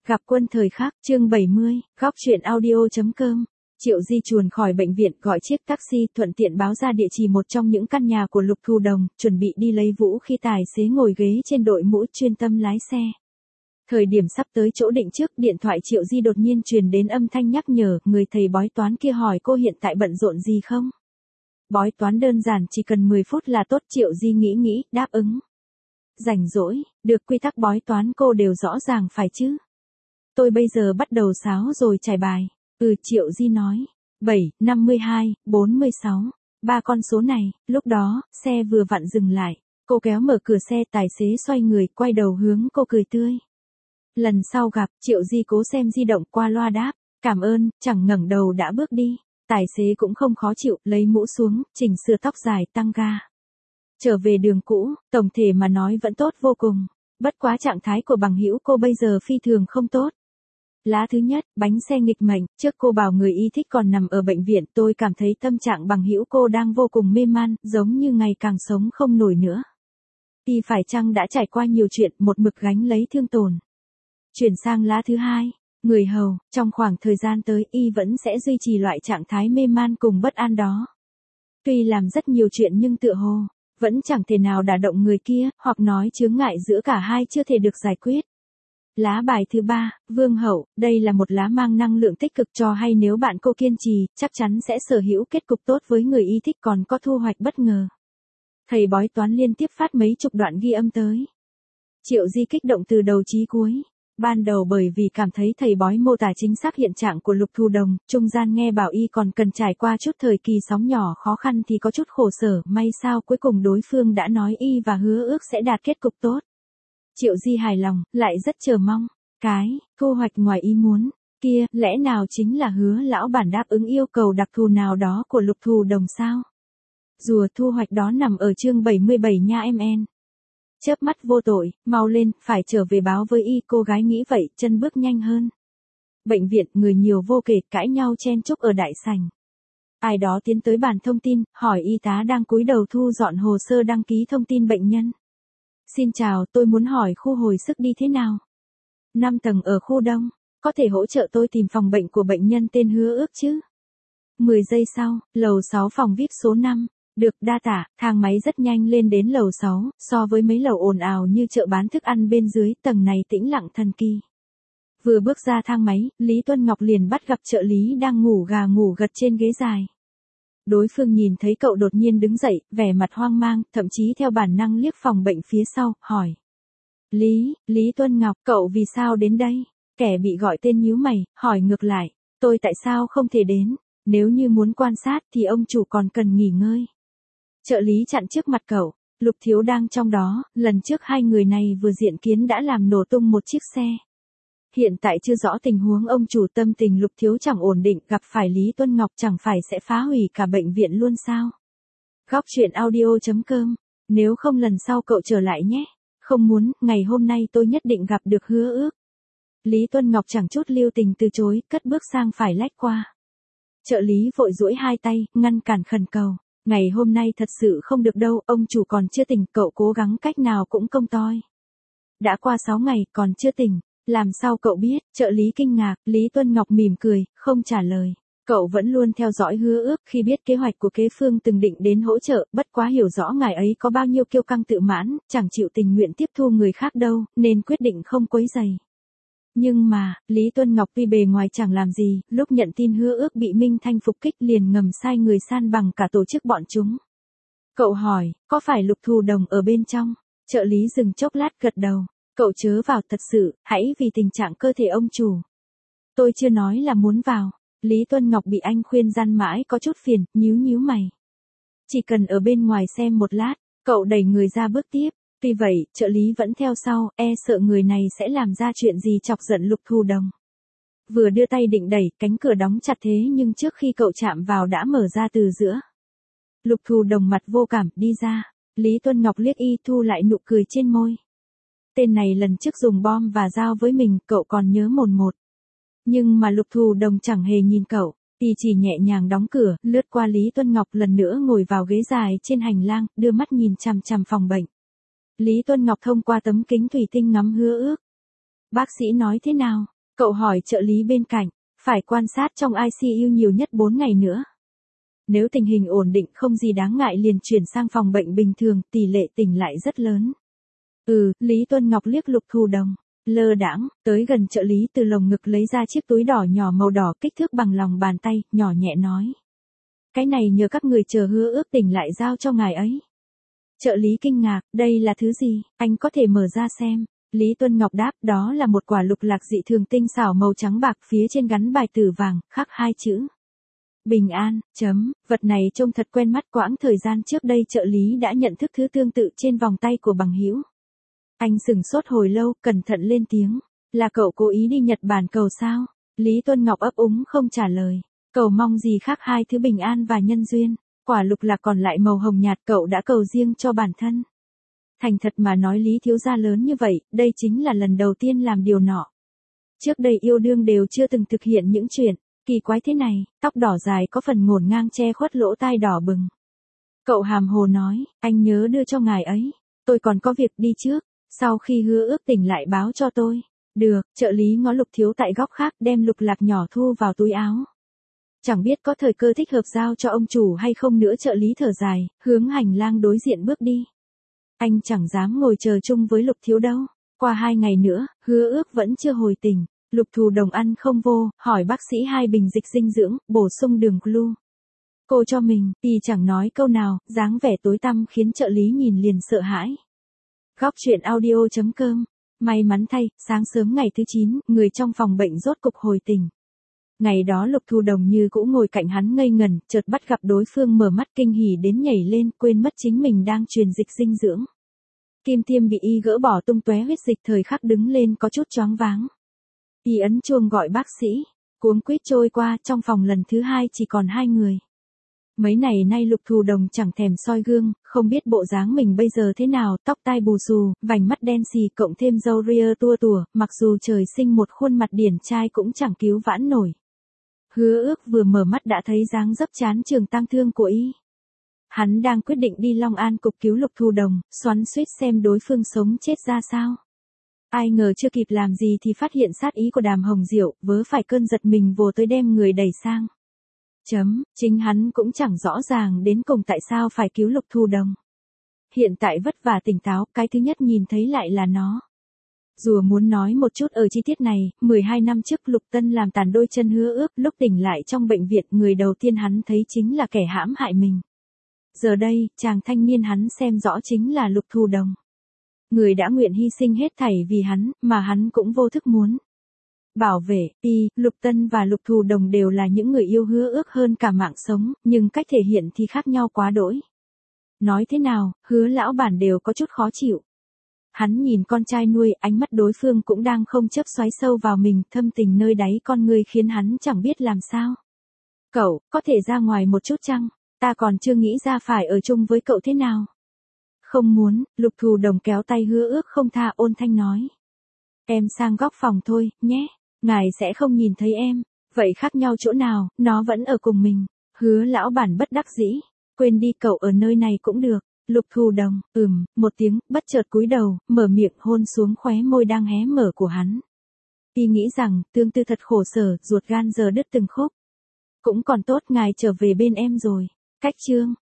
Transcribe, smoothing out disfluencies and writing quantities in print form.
Gặp quân thời khắc, chương 70, góc truyện audio.com. Triệu Di chuồn khỏi bệnh viện gọi chiếc taxi thuận tiện báo ra địa chỉ một trong những căn nhà của Lục Thù Đồng, chuẩn bị đi lấy Vũ khi tài xế ngồi ghế trên đội mũ chuyên tâm lái xe. Thời điểm sắp tới chỗ định trước, điện thoại Triệu Di đột nhiên truyền đến âm thanh nhắc nhở, người thầy bói toán kia hỏi cô hiện tại bận rộn gì không? Bói toán đơn giản chỉ cần 10 phút là tốt. Triệu Di nghĩ, đáp ứng. Rảnh rỗi, được, quy tắc bói toán cô đều rõ ràng phải chứ? Tôi bây giờ bắt đầu sáo rồi trải bài. Triệu Di nói. 7, 52, 46. Ba con số này, lúc đó, xe vừa vặn dừng lại. Cô kéo mở cửa xe, tài xế xoay người, quay đầu hướng cô cười tươi. Lần sau gặp, Triệu Di cố xem di động, qua loa đáp. Cảm ơn, chẳng ngẩng đầu đã bước đi. Tài xế cũng không khó chịu, lấy mũ xuống, chỉnh sửa tóc dài, tăng ga. Trở về đường cũ, tổng thể mà nói vẫn tốt vô cùng. Bất quá trạng thái của bằng hữu cô bây giờ phi thường không tốt. Lá thứ nhất, bánh xe nghịch mệnh, trước cô bảo người y thích còn nằm ở bệnh viện, tôi cảm thấy tâm trạng bằng hữu cô đang vô cùng mê man, giống như ngày càng sống không nổi nữa. Y phải chăng đã trải qua nhiều chuyện, một mực gánh lấy thương tổn. Chuyển sang lá thứ hai, người hầu, trong khoảng thời gian tới y vẫn sẽ duy trì loại trạng thái mê man cùng bất an đó. Tuy làm rất nhiều chuyện nhưng tựa hồ vẫn chẳng thể nào đả động người kia, hoặc nói chướng ngại giữa cả hai chưa thể được giải quyết. Lá bài thứ ba, vương hậu, đây là một lá mang năng lượng tích cực cho hay nếu bạn cô kiên trì, chắc chắn sẽ sở hữu kết cục tốt với người y thích, còn có thu hoạch bất ngờ. Thầy bói toán liên tiếp phát mấy chục đoạn ghi âm tới. Triệu Di kích động từ đầu chí cuối. Ban đầu bởi vì cảm thấy thầy bói mô tả chính xác hiện trạng của Lục Thù Đồng, trung gian nghe bảo y còn cần trải qua chút thời kỳ sóng nhỏ khó khăn thì có chút khổ sở, may sao cuối cùng đối phương đã nói y và hứa ước sẽ đạt kết cục tốt. Triệu Di hài lòng, lại rất chờ mong. Cái thu hoạch ngoài ý muốn kia, lẽ nào chính là hứa lão bản đáp ứng yêu cầu đặc thù nào đó của Lục Thù Đồng sao? Rùa thu hoạch đó nằm ở chương 77 nha em. Chớp mắt vô tội, mau lên, phải trở về báo với y. Cô gái nghĩ vậy, chân bước nhanh hơn. Bệnh viện, người nhiều vô kể, cãi nhau chen chúc ở đại sảnh. Ai đó tiến tới bàn thông tin, hỏi y tá đang cúi đầu thu dọn hồ sơ đăng ký thông tin bệnh nhân. Xin chào, tôi muốn hỏi khu hồi sức đi thế nào? 5 tầng ở khu đông, có thể hỗ trợ tôi tìm phòng bệnh của bệnh nhân tên hứa ước chứ? 10 giây sau, lầu 6 phòng VIP số 5. Được, đa tả, thang máy rất nhanh lên đến lầu 6, so với mấy lầu ồn ào như chợ bán thức ăn bên dưới, tầng này tĩnh lặng thần kỳ. Vừa bước ra thang máy, Lý Tuân Ngọc liền bắt gặp trợ lý đang ngủ gà ngủ gật trên ghế dài. Đối phương nhìn thấy cậu đột nhiên đứng dậy, vẻ mặt hoang mang, thậm chí theo bản năng liếc phòng bệnh phía sau, hỏi. Lý Tuân Ngọc, cậu vì sao đến đây? Kẻ bị gọi tên nhíu mày, hỏi ngược lại, tôi tại sao không thể đến? Nếu như muốn quan sát thì ông chủ còn cần nghỉ ngơi. Trợ lý chặn trước mặt cậu, Lục Thiếu đang trong đó, lần trước hai người này vừa diện kiến đã làm nổ tung một chiếc xe. Hiện tại chưa rõ tình huống, ông chủ tâm tình Lục Thiếu chẳng ổn định, gặp phải Lý Tuân Ngọc chẳng phải sẽ phá hủy cả bệnh viện luôn sao? Góc truyện audio.com, nếu không lần sau cậu trở lại nhé. Không muốn, ngày hôm nay tôi nhất định gặp được hứa ước. Lý Tuân Ngọc chẳng chút lưu tình từ chối, cất bước sang phải lách qua. Trợ lý vội duỗi hai tay, ngăn cản khẩn cầu. Ngày hôm nay thật sự không được đâu, ông chủ còn chưa tỉnh, cậu cố gắng cách nào cũng công toi. Đã qua 6 ngày, còn chưa tỉnh, làm sao cậu biết? Trợ lý kinh ngạc, Lý Tuân Ngọc mỉm cười, không trả lời. Cậu vẫn luôn theo dõi hứa ước, khi biết kế hoạch của kế phương từng định đến hỗ trợ, bất quá hiểu rõ ngài ấy có bao nhiêu kiêu căng tự mãn, chẳng chịu tình nguyện tiếp thu người khác đâu, nên quyết định không quấy rầy. Nhưng mà, Lý Tuân Ngọc tuy bề ngoài chẳng làm gì, lúc nhận tin hứa ước bị Minh Thanh phục kích liền ngầm sai người san bằng cả tổ chức bọn chúng. Cậu hỏi, có phải Lục Thù Đồng ở bên trong? Trợ lý dừng chốc lát gật đầu. Cậu chớ vào, thật sự, hãy vì tình trạng cơ thể ông chủ. Tôi chưa nói là muốn vào. Lý Tuân Ngọc bị anh khuyên gian mãi có chút phiền, nhíu mày. Chỉ cần ở bên ngoài xem một lát, cậu đẩy người ra bước tiếp. Tuy vậy, trợ lý vẫn theo sau, sợ người này sẽ làm ra chuyện gì chọc giận Lục Thù Đồng. Vừa đưa tay định đẩy, cánh cửa đóng chặt thế nhưng trước khi cậu chạm vào đã mở ra từ giữa. Lục Thù Đồng mặt vô cảm, đi ra. Lý Tuân Ngọc liếc y, thu lại nụ cười trên môi. Tên này lần trước dùng bom và dao với mình, cậu còn nhớ mồn một. Nhưng mà Lục Thù Đồng chẳng hề nhìn cậu, y chỉ nhẹ nhàng đóng cửa, lướt qua Lý Tuân Ngọc lần nữa ngồi vào ghế dài trên hành lang, đưa mắt nhìn chằm chằm phòng bệnh. Lý Tuân Ngọc thông qua tấm kính thủy tinh ngắm hứa ước. Bác sĩ nói thế nào? Cậu hỏi trợ lý bên cạnh, phải quan sát trong ICU nhiều nhất 4 ngày nữa. Nếu tình hình ổn định không gì đáng ngại liền chuyển sang phòng bệnh bình thường, tỷ lệ tỉnh lại rất lớn. Lý Tuân Ngọc liếc Lục Thù Đồng, lơ đãng, tới gần trợ lý từ lồng ngực lấy ra chiếc túi đỏ nhỏ màu đỏ kích thước bằng lòng bàn tay, nhỏ nhẹ nói. Cái này nhờ các người chờ hứa ước tỉnh lại giao cho ngài ấy. Trợ lý kinh ngạc, đây là thứ gì, anh có thể mở ra xem. Lý Tuân Ngọc đáp, đó là một quả lục lạc dị thường tinh xảo màu trắng bạc, phía trên gắn bài tử vàng, khắc 2 chữ. Bình an, vật này trông thật quen mắt, quãng thời gian trước đây trợ lý đã nhận thức thứ tương tự trên vòng tay của bằng hữu. Anh sửng sốt hồi lâu, cẩn thận lên tiếng. Là cậu cố ý đi Nhật Bản cầu sao? Lý Tuân Ngọc ấp úng không trả lời. Cầu mong gì khác hai thứ bình an và nhân duyên. Quả lục lạc còn lại màu hồng nhạt cậu đã cầu riêng cho bản thân. Thành thật mà nói Lý thiếu gia lớn như vậy, đây chính là lần đầu tiên làm điều nọ. Trước đây yêu đương đều chưa từng thực hiện những chuyện kỳ quái thế này, tóc đỏ dài có phần ngổn ngang che khuất lỗ tai đỏ bừng. Cậu hàm hồ nói, anh nhớ đưa cho ngài ấy. Tôi còn có việc đi trước, sau khi hứa ước tỉnh lại báo cho tôi. Được, trợ lý ngó Lục thiếu tại góc khác đem lục lạc nhỏ thu vào túi áo. Chẳng biết có thời cơ thích hợp giao cho ông chủ hay không nữa, trợ lý thở dài, hướng hành lang đối diện bước đi. Anh chẳng dám ngồi chờ chung với Lục thiếu đâu. Qua 2 ngày nữa, hứa ước vẫn chưa hồi tỉnh. Lục Thù Đồng ăn không vô, hỏi bác sĩ 2 bình dịch dinh dưỡng, bổ sung đường glu. Cô cho mình, y chẳng nói câu nào, dáng vẻ tối tăm khiến trợ lý nhìn liền sợ hãi. Góc chuyện audio.com. May mắn thay, sáng sớm ngày thứ 9, người trong phòng bệnh rốt cục hồi tỉnh. Ngày đó Lục Thù Đồng như cũ ngồi cạnh hắn ngây ngẩn, chợt bắt gặp đối phương mở mắt kinh hỉ đến nhảy lên, quên mất chính mình đang truyền dịch dinh dưỡng. Kim tiêm bị y gỡ bỏ tung tóe huyết dịch, thời khắc đứng lên có chút choáng váng. Y ấn chuông gọi bác sĩ, cuống quýt trôi qua, trong phòng lần thứ 2 chỉ còn 2 người. Mấy ngày nay Lục Thù Đồng chẳng thèm soi gương, không biết bộ dáng mình bây giờ thế nào, tóc tai bù xù, vành mắt đen xì cộng thêm râu ria tua tủa, mặc dù trời sinh một khuôn mặt điển trai cũng chẳng cứu vãn nổi. Hứa ước vừa mở mắt đã thấy dáng dấp chán trường tang thương của y. Hắn đang quyết định đi Long An cục cứu Lục Thù Đồng, xoắn xuýt xem đối phương sống chết ra sao. Ai ngờ chưa kịp làm gì thì phát hiện sát ý của Đàm Hồng Diệu, vớ phải cơn giật mình vồ tới đem người đẩy sang. Chính hắn cũng chẳng rõ ràng đến cùng tại sao phải cứu Lục Thù Đồng. Hiện tại vất vả tỉnh táo, cái thứ nhất nhìn thấy lại là nó. Dù muốn nói một chút ở chi tiết này, 12 năm trước Lục Tân làm tàn đôi chân hứa ước, lúc tỉnh lại trong bệnh viện người đầu tiên hắn thấy chính là kẻ hãm hại mình. Giờ đây, chàng thanh niên hắn xem rõ chính là Lục Thù Đồng. Người đã nguyện hy sinh hết thảy vì hắn, mà hắn cũng vô thức muốn bảo vệ. Lục Tân và Lục Thù Đồng đều là những người yêu hứa ước hơn cả mạng sống, nhưng cách thể hiện thì khác nhau quá đỗi. Nói thế nào, hứa lão bản đều có chút khó chịu. Hắn nhìn con trai nuôi, ánh mắt đối phương cũng đang không chấp xoáy sâu vào mình, thâm tình nơi đáy con người khiến hắn chẳng biết làm sao. Cậu, có thể ra ngoài một chút chăng? Ta còn chưa nghĩ ra phải ở chung với cậu thế nào. Không muốn, Lục Thù Đồng kéo tay hứa ước không tha, ôn thanh nói. Em sang góc phòng thôi, nhé. Ngài sẽ không nhìn thấy em. Vậy khác nhau chỗ nào, nó vẫn ở cùng mình. Hứa lão bản bất đắc dĩ. Quên đi, cậu ở nơi này cũng được. Lục Thù Đồng, một tiếng, bất chợt cúi đầu, mở miệng hôn xuống khóe môi đang hé mở của hắn. Y nghĩ rằng, tương tư thật khổ sở, ruột gan giờ đứt từng khúc. Cũng còn tốt ngài trở về bên em rồi. Cách chương.